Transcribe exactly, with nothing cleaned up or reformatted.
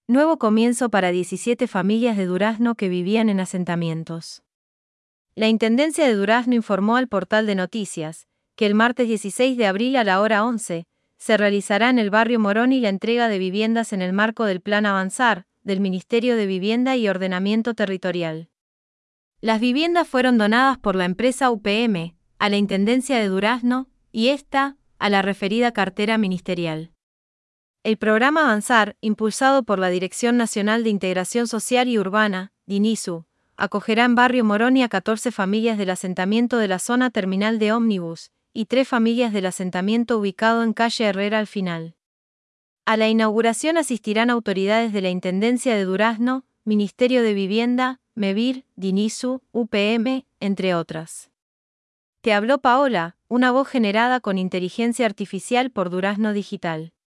Nuevo comienzo para diecisiete familias de Durazno que vivían en asentamientos. La Intendencia de Durazno informó al portal de noticias que el martes dieciséis de abril a la hora once se realizará en el barrio Moroni la entrega de viviendas en el marco del Plan Avanzar, del Ministerio de Vivienda y Ordenamiento Territorial. Las viviendas fueron donadas por la empresa U P M, a la Intendencia de Durazno, y esta, a la referida cartera ministerial. El programa Avanzar, impulsado por la Dirección Nacional de Integración Social y Urbana, DINISU, acogerá en barrio Moroni a catorce familias del asentamiento de la zona terminal de ómnibus, y tres familias del asentamiento ubicado en calle Herrera al final. A la inauguración asistirán autoridades de la Intendencia de Durazno, Ministerio de Vivienda, MEVIR, DINISU, U P M, entre otras. Te habló Paola, una voz generada con inteligencia artificial por Durazno Digital.